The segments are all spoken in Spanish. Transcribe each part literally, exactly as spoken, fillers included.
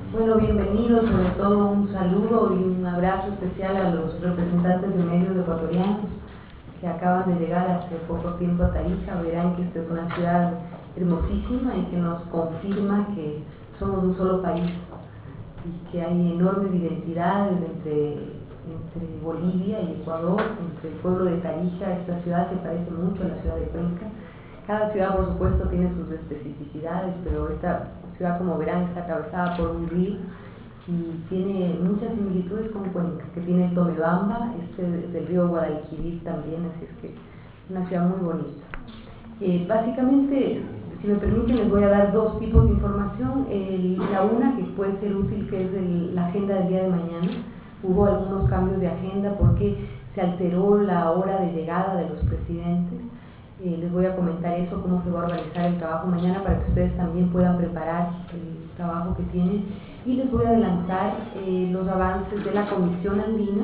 Bueno, bienvenidos, sobre todo un saludo y un abrazo especial a los representantes de medios ecuatorianos que acaban de llegar hace poco tiempo a Tarija. Verán que esta es una ciudad hermosísima y que nos confirma que somos un solo país y que hay enormes identidades entre, entre Bolivia y Ecuador, entre el pueblo de Tarija. Esta ciudad se parece mucho a la ciudad de Cuenca. Cada ciudad, por supuesto, tiene sus especificidades, pero esta ciudad, como verán, está atravesada por un río y tiene muchas similitudes con Cuenca, que tiene el Tomebamba. Este es el río Guadalquivir también, así es que una ciudad muy bonita. Eh, básicamente, si me permiten, les voy a dar dos tipos de información. El, la una, que puede ser útil, que es el, la agenda del día de mañana. Hubo algunos cambios de agenda porque se alteró la hora de llegada de los presidentes. Eh, les voy a comentar eso, cómo se va a organizar el trabajo mañana para que ustedes también puedan preparar el trabajo que tienen. Y les voy a adelantar eh, los avances de la Comisión Andina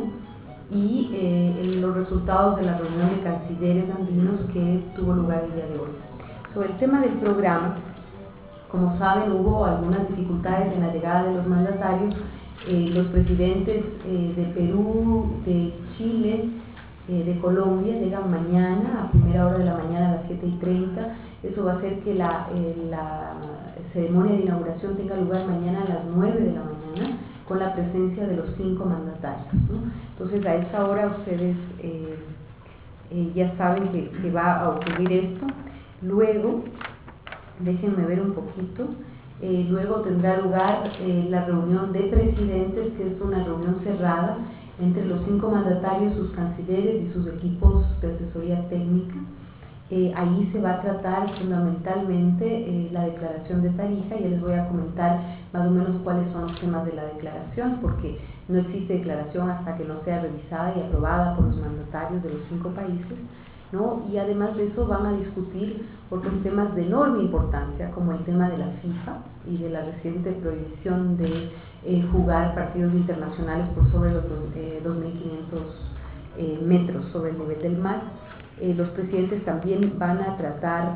y eh, los resultados de la reunión de cancilleres andinos que tuvo lugar el día de hoy. Sobre el tema del programa, como saben, hubo algunas dificultades en la llegada de los mandatarios. Eh, los presidentes eh, de Perú, de Chile, Eh, de Colombia llegan mañana a primera hora de la mañana a las siete y treinta. Eso va a hacer que la, eh, la ceremonia de inauguración tenga lugar mañana a las nueve de la mañana con la presencia de los cinco mandatarios, ¿no? Entonces a esa hora ustedes eh, eh, ya saben que, que va a ocurrir esto. Luego, déjenme ver un poquito, eh, luego tendrá lugar eh, la reunión de presidentes, que es una reunión cerrada entre los cinco mandatarios, sus cancilleres y sus equipos de asesoría técnica. Eh, ahí se va a tratar fundamentalmente eh, la declaración de Tarija. Ya les voy a comentar más o menos cuáles son los temas de la declaración, porque no existe declaración hasta que no sea revisada y aprobada por los mandatarios de los cinco países, ¿no? Y además de eso van a discutir otros temas de enorme importancia, como el tema de la FIFA y de la reciente prohibición de eh, jugar partidos internacionales por sobre los eh, dos mil quinientos eh, metros sobre el nivel del mar. Eh, los presidentes también van a tratar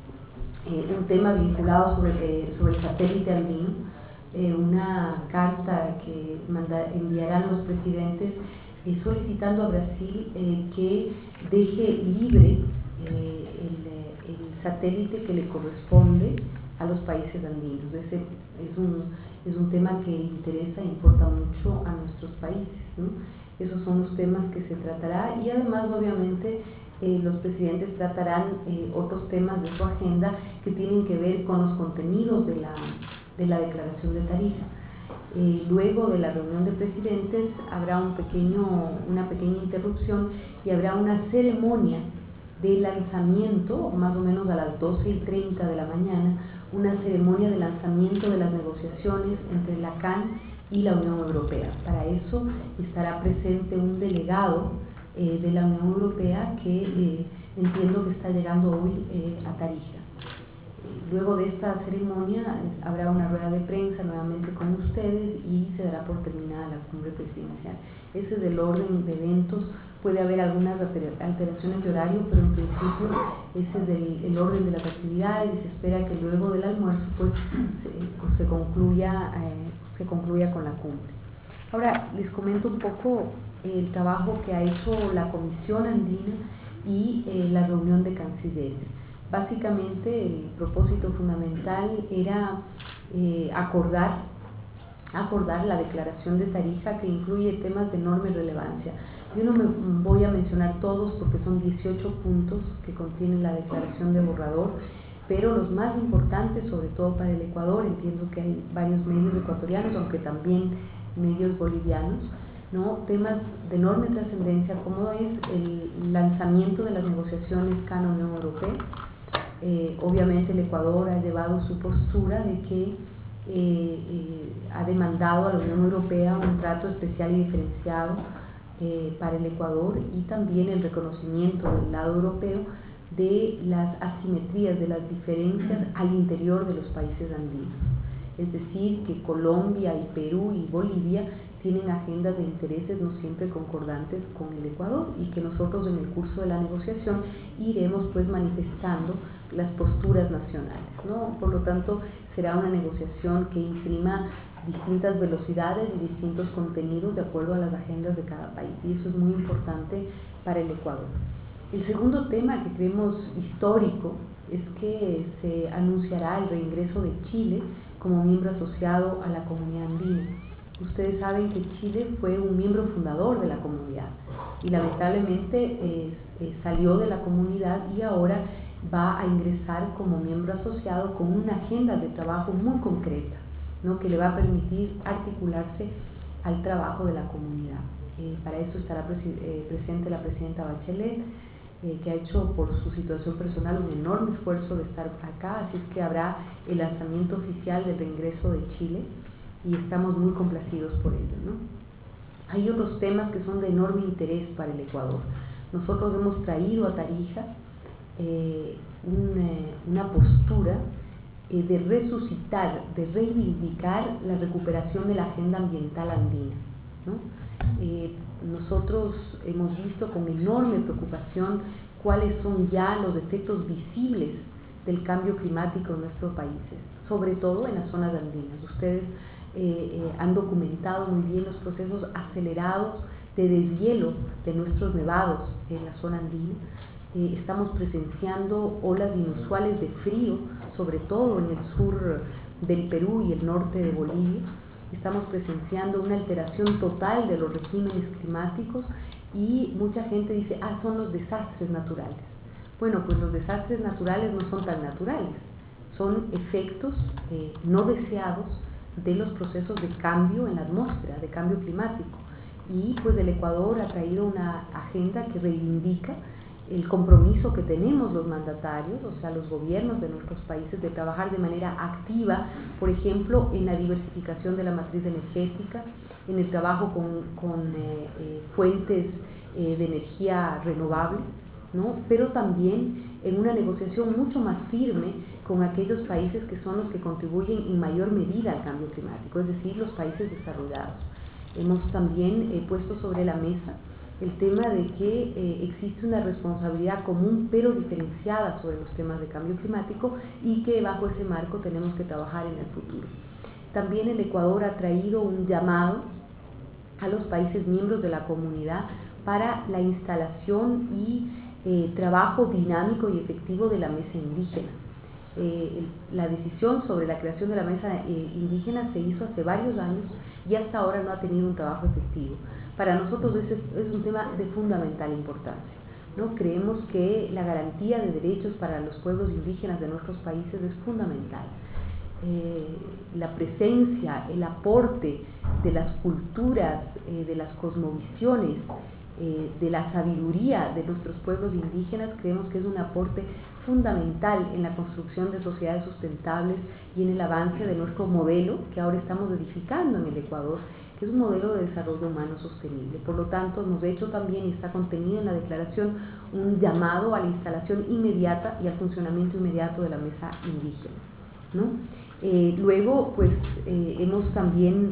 eh, un tema vinculado sobre, eh, sobre el satélite andino, eh, una carta que manda, enviarán los presidentes eh, solicitando a Brasil eh, que deje libre eh, el, el satélite que le corresponde a los países andinos. Ese es un, es un tema que interesa e importa mucho a nuestros países, ¿no? Esos son los temas que se tratará y además obviamente eh, los presidentes tratarán eh, otros temas de su agenda que tienen que ver con los contenidos de la, de la declaración de Tarija. Eh, luego de la reunión de presidentes habrá un pequeño, una pequeña interrupción y habrá una ceremonia de lanzamiento, más o menos a las doce y treinta de la mañana, una ceremonia de lanzamiento de las negociaciones entre la C A N y la Unión Europea. Para eso estará presente un delegado eh, de la Unión Europea que eh, entiendo que está llegando hoy eh, a Tarija. Luego de esta ceremonia habrá una rueda de prensa nuevamente con ustedes y se dará por terminada la cumbre presidencial. Ese es el orden de eventos. Puede haber algunas alteraciones de horario, pero en principio ese es el, el orden de las actividades y se espera que luego del almuerzo pues se, se, concluya, eh, se concluya con la cumbre. Ahora les comento un poco el trabajo que ha hecho la Comisión Andina y eh, la reunión de cancilleres. Básicamente el propósito fundamental era eh, acordar, acordar la declaración de Tarija, que incluye temas de enorme relevancia. Yo no me voy a mencionar todos porque son dieciocho puntos que contiene la declaración de borrador, pero los más importantes, sobre todo para el Ecuador, entiendo que hay varios medios ecuatorianos, aunque también medios bolivianos, ¿no? Temas de enorme trascendencia como es el lanzamiento de las negociaciones C A N-Unión Europea. Eh, obviamente el Ecuador ha llevado su postura de que eh, eh, ha demandado a la Unión Europea un trato especial y diferenciado eh, para el Ecuador y también el reconocimiento del lado europeo de las asimetrías, de las diferencias al interior de los países andinos. Es decir, que Colombia y Perú y Bolivia tienen agendas de intereses no siempre concordantes con el Ecuador y que nosotros en el curso de la negociación iremos pues manifestando las posturas nacionales, ¿no? Por lo tanto, será una negociación que imprima distintas velocidades y distintos contenidos de acuerdo a las agendas de cada país, y eso es muy importante para el Ecuador. El segundo tema que creemos histórico es que se anunciará el reingreso de Chile como miembro asociado a la Comunidad Andina. Ustedes saben que Chile fue un miembro fundador de la comunidad y lamentablemente eh, eh, salió de la comunidad y ahora va a ingresar como miembro asociado con una agenda de trabajo muy concreta, ¿no?, que le va a permitir articularse al trabajo de la comunidad. Eh, para eso estará presi eh, presente la presidenta Bachelet, eh, que ha hecho por su situación personal un enorme esfuerzo de estar acá, así es que habrá el lanzamiento oficial del reingreso de Chile y estamos muy complacidos por ello, ¿no? Hay otros temas que son de enorme interés para el Ecuador. Nosotros hemos traído a Tarija eh, una, una postura eh, de resucitar, de reivindicar la recuperación de la agenda ambiental andina, ¿no? Eh, nosotros hemos visto con enorme preocupación cuáles son ya los efectos visibles del cambio climático en nuestros países, sobre todo en las zonas andinas. Ustedes eh, eh, han documentado muy bien los procesos acelerados de deshielo de nuestros nevados en la zona andina. Eh, estamos presenciando olas inusuales de frío, sobre todo en el sur del Perú y el norte de Bolivia. Estamos presenciando una alteración total de los regímenes climáticos y mucha gente dice, ah, son los desastres naturales. Bueno, pues los desastres naturales no son tan naturales, son efectos eh, no deseados de los procesos de cambio en la atmósfera, de cambio climático. Y pues el Ecuador ha traído una agenda que reivindica el compromiso que tenemos los mandatarios, o sea, los gobiernos de nuestros países, de trabajar de manera activa, por ejemplo, en la diversificación de la matriz energética, en el trabajo con, con eh, eh, fuentes eh, de energía renovable, ¿no?, pero también en una negociación mucho más firme con aquellos países que son los que contribuyen en mayor medida al cambio climático, es decir, los países desarrollados. Hemos también eh, puesto sobre la mesa el tema de que eh, existe una responsabilidad común pero diferenciada sobre los temas de cambio climático y que bajo ese marco tenemos que trabajar en el futuro. También el Ecuador ha traído un llamado a los países miembros de la comunidad para la instalación y eh, trabajo dinámico y efectivo de la mesa indígena. Eh, el, la decisión sobre la creación de la mesa eh, indígena se hizo hace varios años y hasta ahora no ha tenido un trabajo efectivo. Para nosotros ese es, es un tema de fundamental importancia, ¿no? Creemos que la garantía de derechos para los pueblos indígenas de nuestros países es fundamental. Eh, la presencia, el aporte de las culturas, eh, de las cosmovisiones, eh, de la sabiduría de nuestros pueblos indígenas, creemos que es un aporte fundamental en la construcción de sociedades sustentables y en el avance de nuestro modelo que ahora estamos edificando en el Ecuador, que es un modelo de desarrollo humano sostenible. Por lo tanto, hemos hecho también, y está contenido en la declaración, un llamado a la instalación inmediata y al funcionamiento inmediato de la mesa indígena, ¿no? Eh, luego, pues, eh, hemos también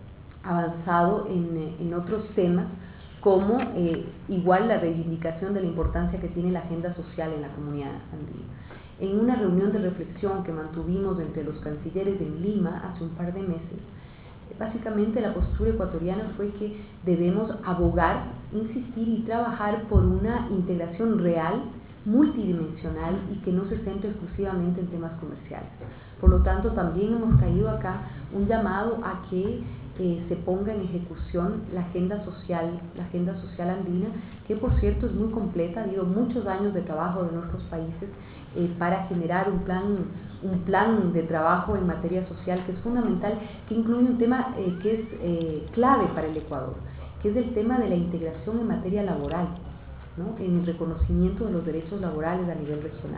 avanzado en, en otros temas, como eh, igual la reivindicación de la importancia que tiene la agenda social en la comunidad andina. En una reunión de reflexión que mantuvimos entre los cancilleres en Lima hace un par de meses, básicamente la postura ecuatoriana fue que debemos abogar, insistir y trabajar por una integración real, multidimensional y que no se centre exclusivamente en temas comerciales. Por lo tanto, también hemos traído acá un llamado a que eh, se ponga en ejecución la agenda social, la agenda social andina, que por cierto es muy completa, ha habido muchos años de trabajo de nuestros países eh, para generar un plan, un plan de trabajo en materia social que es fundamental, que incluye un tema eh, que es eh, clave para el Ecuador, que es el tema de la integración en materia laboral, ¿no?, en el reconocimiento de los derechos laborales a nivel regional.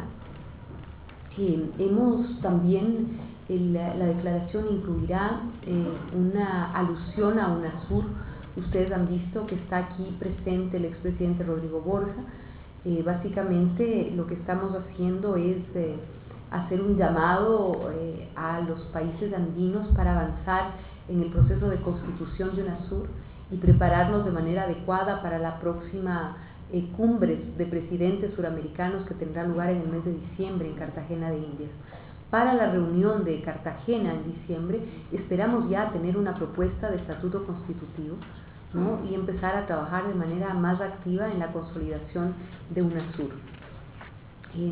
Eh, hemos también, el, la declaración incluirá eh, una alusión a UNASUR. Ustedes han visto que está aquí presente el expresidente Rodrigo Borja. Eh, básicamente lo que estamos haciendo es eh, hacer un llamado eh, a los países andinos para avanzar en el proceso de constitución de UNASUR y prepararnos de manera adecuada para la próxima eh, cumbres de presidentes suramericanos que tendrá lugar en el mes de diciembre en Cartagena de Indias. Para la reunión de Cartagena en diciembre esperamos ya tener una propuesta de estatuto constitutivo, ¿no? Y empezar a trabajar de manera más activa en la consolidación de UNASUR. Eh,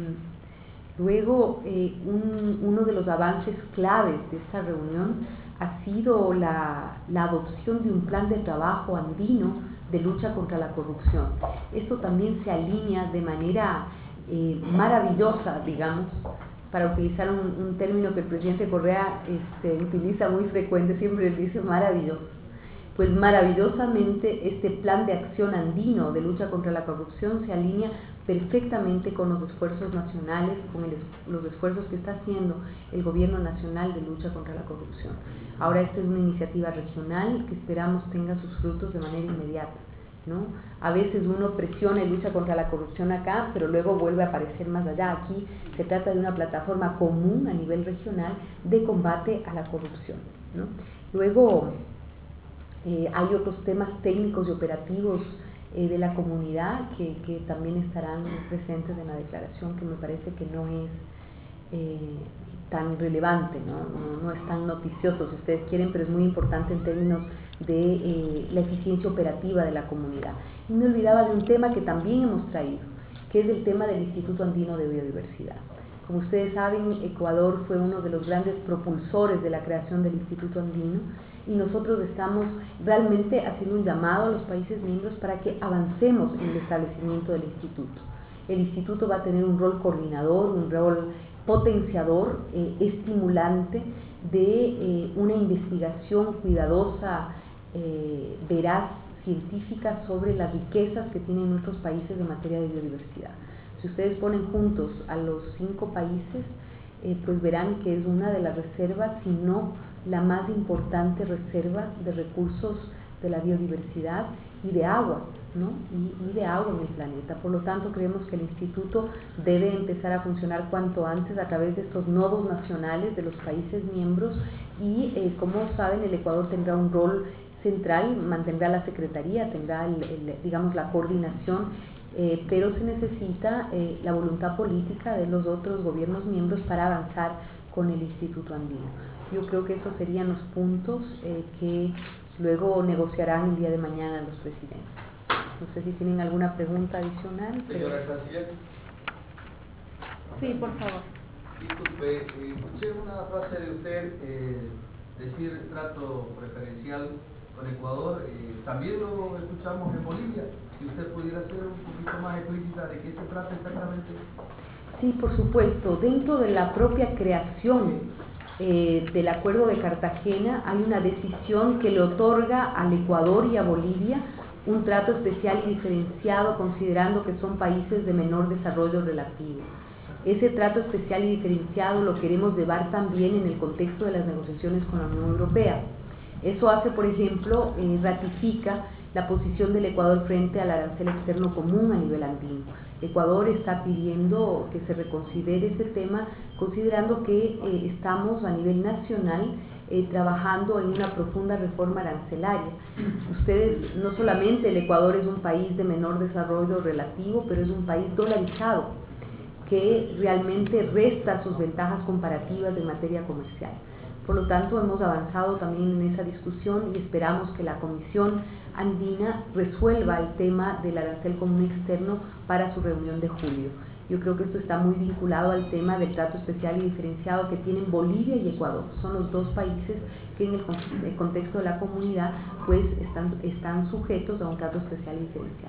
luego, eh, un, uno de los avances claves de esta reunión ha sido la, la adopción de un plan de trabajo andino de lucha contra la corrupción. Esto también se alinea de manera eh, maravillosa, digamos, para utilizar un, un término que el presidente Correa este, utiliza muy frecuente, siempre él dice maravilloso. Pues maravillosamente este plan de acción andino de lucha contra la corrupción se alinea perfectamente con los esfuerzos nacionales, con el, los esfuerzos que está haciendo el gobierno nacional de lucha contra la corrupción. Ahora esta es una iniciativa regional que esperamos tenga sus frutos de manera inmediata, ¿no? A veces uno presiona y lucha contra la corrupción acá, pero luego vuelve a aparecer más allá. Aquí se trata de una plataforma común a nivel regional de combate a la corrupción, ¿no? Luego eh, hay otros temas técnicos y operativos eh, de la comunidad que, que también estarán presentes en la declaración, que me parece que no es eh, tan relevante, ¿no? No, no es tan noticioso si ustedes quieren, pero es muy importante en términos de eh, la eficiencia operativa de la comunidad. Y me olvidaba de un tema que también hemos traído, que es el tema del Instituto Andino de Biodiversidad. Como ustedes saben, Ecuador fue uno de los grandes propulsores de la creación del Instituto Andino y nosotros estamos realmente haciendo un llamado a los países miembros para que avancemos en el establecimiento del instituto. El instituto va a tener un rol coordinador, un rol potenciador, eh, estimulante de eh, una investigación cuidadosa, eh, veraz, científica sobre las riquezas que tienen nuestros países en materia de biodiversidad. Si ustedes ponen juntos a los cinco países, eh, pues verán que es una de las reservas, si no la más importante reserva de recursos de la biodiversidad y de agua, ¿no? Y, y de agua en el planeta. Por lo tanto, creemos que el instituto debe empezar a funcionar cuanto antes a través de estos nodos nacionales de los países miembros y, eh, como saben, el Ecuador tendrá un rol central, mantendrá la secretaría, tendrá, el, el, digamos, la coordinación, eh, pero se necesita eh, la voluntad política de los otros gobiernos miembros para avanzar con el Instituto Andino. Yo creo que esos serían los puntos eh, que luego negociarán el día de mañana los presidentes. No sé si tienen alguna pregunta adicional. Señora Canciller. Sí, por favor. Disculpe, eh, escuché una frase de usted eh, decir trato preferencial con Ecuador. Eh, también lo escuchamos en Bolivia. Si usted pudiera ser un poquito más explícita de qué se trata exactamente. Sí, por supuesto. Dentro de la propia creación eh, del Acuerdo de Cartagena hay una decisión que le otorga al Ecuador y a Bolivia un trato especial y diferenciado, considerando que son países de menor desarrollo relativo. Ese trato especial y diferenciado lo queremos llevar también en el contexto de las negociaciones con la Unión Europea. Eso hace, por ejemplo, eh, ratifica la posición del Ecuador frente al arancel externo común a nivel andino. Ecuador está pidiendo que se reconsidere ese tema, considerando que eh, estamos a nivel nacional eh, trabajando en una profunda reforma arancelaria. Ustedes, no solamente el Ecuador es un país de menor desarrollo relativo, pero es un país dolarizado, que realmente resta sus ventajas comparativas en materia comercial. Por lo tanto, hemos avanzado también en esa discusión y esperamos que la Comisión Andina resuelva el tema del arancel común externo para su reunión de julio. Yo creo que esto está muy vinculado al tema del trato especial y diferenciado que tienen Bolivia y Ecuador. Son los dos países que en el contexto de la comunidad pues están, están sujetos a un trato especial y diferenciado.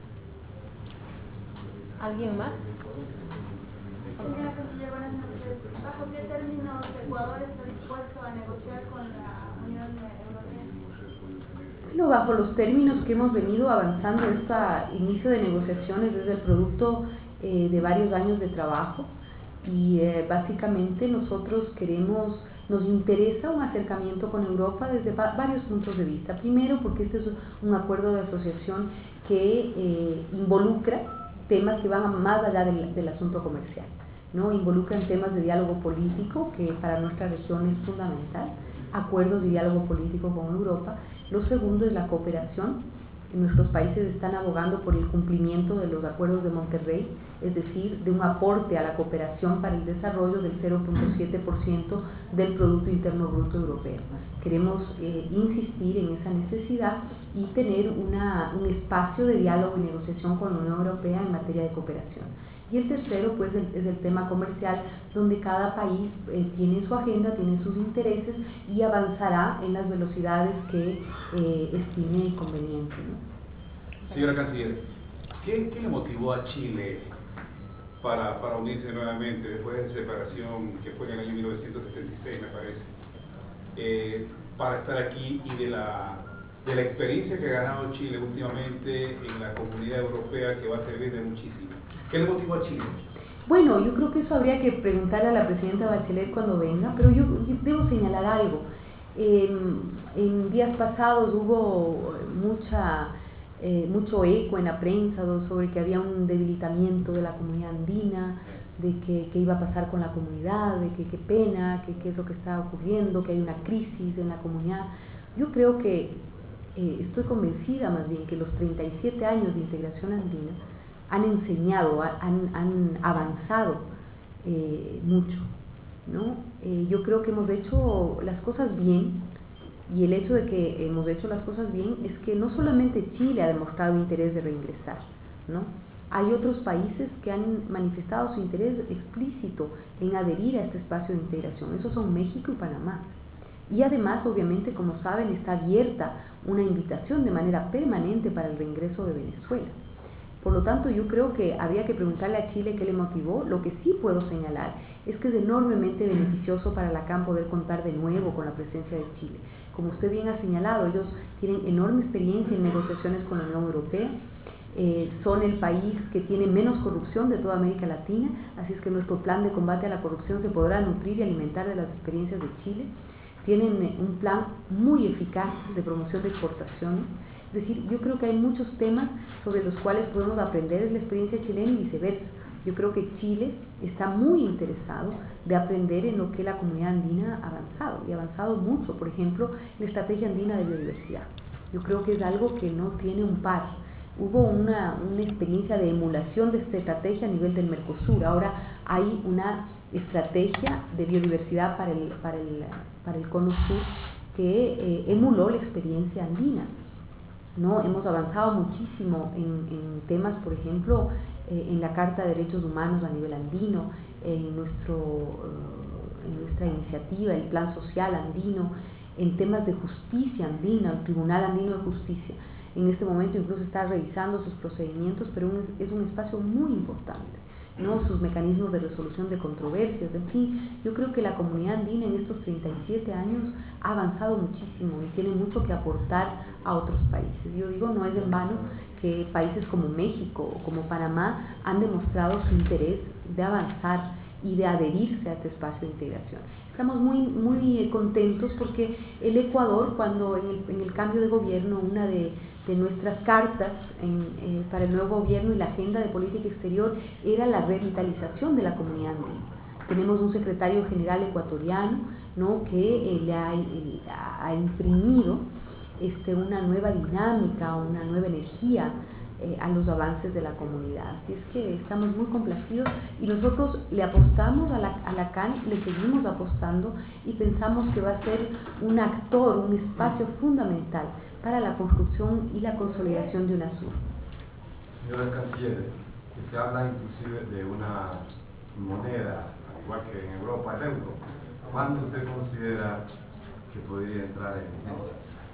¿Alguien más? Señora Canciller, buenas noches. ¿Bajo qué términos Ecuador está dispuesto a negociar con la Unión Europea? Bueno, bajo los términos que hemos venido avanzando, este inicio de negociaciones es el producto eh, de varios años de trabajo y eh, básicamente nosotros queremos, nos interesa un acercamiento con Europa desde va varios puntos de vista. Primero, porque este es un acuerdo de asociación que eh, involucra temas que van más allá del, del asunto comercial, ¿no? Involucran temas de diálogo político, que para nuestra región es fundamental, acuerdos y diálogo político con Europa. Lo segundo es la cooperación nuestros países están abogando por el cumplimiento de los acuerdos de Monterrey, es decir, de un aporte a la cooperación para el desarrollo del cero punto siete por ciento del Producto Interno Bruto Europeo. Queremos eh, insistir en esa necesidad y tener una, un espacio de diálogo y negociación con la Unión Europea en materia de cooperación. Y el tercero, pues, el, es el tema comercial, donde cada país eh, tiene su agenda, tiene sus intereses y avanzará en las velocidades que eh, estime conveniente, ¿no? Señora Canciller, ¿qué, qué le motivó a Chile para, para unirse nuevamente después de esa separación que fue en el año mil novecientos setenta y seis, me parece, eh, para estar aquí y de la, de la experiencia que ha ganado Chile últimamente en la comunidad europea, que va a servir de muchísimo? ¿Qué le motivó a Chile? Bueno, yo creo que eso habría que preguntarle a la presidenta Bachelet cuando venga, pero yo, yo debo señalar algo. Eh, en días pasados hubo mucha, eh, mucho eco en la prensa sobre que había un debilitamiento de la comunidad andina, de que, que iba a pasar con la comunidad, de que qué pena, que qué es lo que está ocurriendo, que hay una crisis en la comunidad. Yo creo que, eh, estoy convencida más bien que los treinta y siete años de integración andina han enseñado, han, han avanzado eh, mucho, ¿no? Eh, yo creo que hemos hecho las cosas bien, y el hecho de que hemos hecho las cosas bien es que no solamente Chile ha demostrado interés de reingresar, ¿no? Hay otros países que han manifestado su interés explícito en adherir a este espacio de integración. Esos son México y Panamá. Y además, obviamente, como saben, está abierta una invitación de manera permanente para el reingreso de Venezuela. Por lo tanto, yo creo que habría que preguntarle a Chile qué le motivó. Lo que sí puedo señalar es que es enormemente beneficioso para la C A N poder contar de nuevo con la presencia de Chile. Como usted bien ha señalado, ellos tienen enorme experiencia en negociaciones con la Unión Europea, eh, son el país que tiene menos corrupción de toda América Latina, así es que nuestro plan de combate a la corrupción se podrá nutrir y alimentar de las experiencias de Chile. Tienen un plan muy eficaz de promoción de exportaciones. Es decir, yo creo que hay muchos temas sobre los cuales podemos aprender de la experiencia chilena y viceversa. Yo creo que Chile está muy interesado de aprender en lo que la comunidad andina ha avanzado, y ha avanzado mucho. Por ejemplo, la estrategia andina de biodiversidad. Yo creo que es algo que no tiene un par. Hubo una, una experiencia de emulación de esta estrategia a nivel del Mercosur. Ahora hay una estrategia de biodiversidad para el, para el, para el Cono Sur que eh, emuló la experiencia andina, ¿no? Hemos avanzado muchísimo en, en temas, por ejemplo, eh, en la Carta de Derechos Humanos a nivel andino, en, nuestro, uh, en nuestra iniciativa, el Plan Social Andino, en temas de justicia andina, el Tribunal Andino de Justicia. En este momento incluso está revisando sus procedimientos, pero un, es un espacio muy importante, ¿no? Sus mecanismos de resolución de controversias, en fin, yo creo que la comunidad andina en estos treinta y siete años ha avanzado muchísimo y tiene mucho que aportar a otros países. Yo digo, no es en vano que países como México o como Panamá han demostrado su interés de avanzar y de adherirse a este espacio de integración. Estamos muy, muy contentos porque el Ecuador, cuando en el, en el cambio de gobierno, una de, de nuestras cartas en, eh, para el nuevo gobierno y la agenda de política exterior era la revitalización de la comunidad andina. Tenemos un secretario general ecuatoriano, ¿no?, que eh, le ha, eh, ha imprimido este, una nueva dinámica, una nueva energía Eh, a los avances de la comunidad. Así es que estamos muy complacidos y nosotros le apostamos a la, a la C A N, le seguimos apostando y pensamos que va a ser un actor, un espacio fundamental para la construcción y la consolidación de UNASUR. Señora Canciller, que se habla inclusive de una moneda, al igual que en Europa el euro. ¿Cuándo usted considera que podría entrar en vigencia?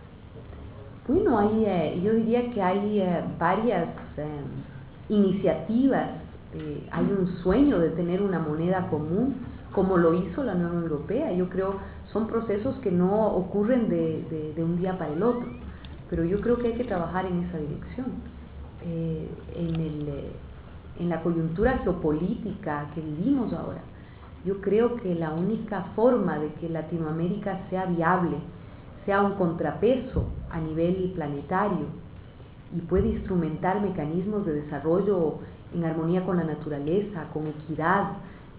Bueno, hay, eh, yo diría que hay eh, varias eh, iniciativas, eh, hay un sueño de tener una moneda común, como lo hizo la Unión Europea. Yo creo son procesos que no ocurren de, de, de un día para el otro, pero yo creo que hay que trabajar en esa dirección. Eh, en, el, eh, en la coyuntura geopolítica que vivimos ahora, yo creo que la única forma de que Latinoamérica sea viable, sea un contrapeso a nivel planetario y puede instrumentar mecanismos de desarrollo en armonía con la naturaleza, con equidad,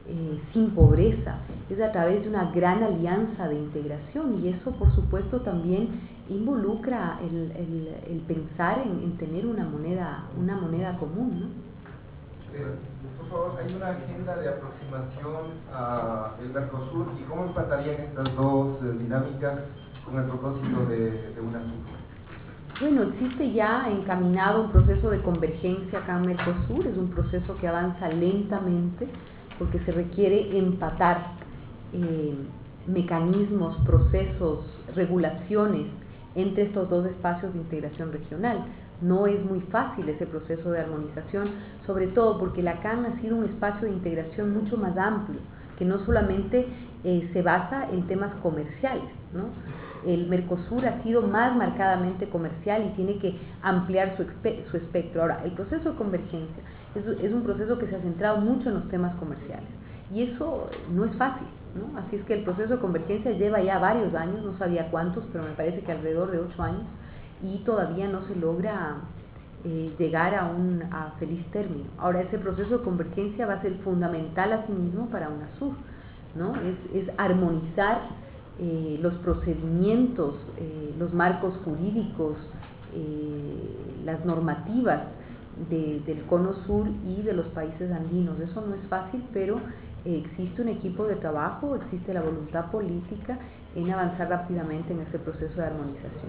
eh, sin pobreza, es a través de una gran alianza de integración, y eso por supuesto también involucra el, el, el pensar en, en tener una moneda, una moneda común, ¿no? Eh, por favor, hay una agenda de aproximación al Mercosur, y cómo empatarían estas dos eh, dinámicas con el propósito de, de UNASUR. Bueno, existe ya encaminado un proceso de convergencia acá en Mercosur, es un proceso que avanza lentamente porque se requiere empatar eh, mecanismos, procesos, regulaciones entre estos dos espacios de integración regional. No es muy fácil ese proceso de armonización, sobre todo porque la C A N ha sido un espacio de integración mucho más amplio, que no solamente eh, se basa en temas comerciales, ¿no? El Mercosur ha sido más marcadamente comercial y tiene que ampliar su, su espectro. Ahora, el proceso de convergencia es, es un proceso que se ha centrado mucho en los temas comerciales, y eso no es fácil, ¿no? Así es que el proceso de convergencia lleva ya varios años, no sabía cuántos, pero me parece que alrededor de ocho años, y todavía no se logra eh, llegar a un a feliz término. Ahora, ese proceso de convergencia va a ser fundamental a sí mismo para UNASUR, ¿no? Es, es armonizar eh, los procedimientos, eh, los marcos jurídicos, eh, las normativas de, del Cono Sur y de los países andinos. Eso no es fácil, pero eh, existe un equipo de trabajo, existe la voluntad política en avanzar rápidamente en ese proceso de armonización.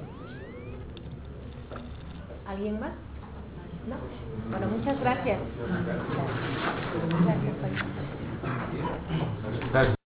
¿Alguien más? ¿No? Bueno, muchas gracias. Gracias, País.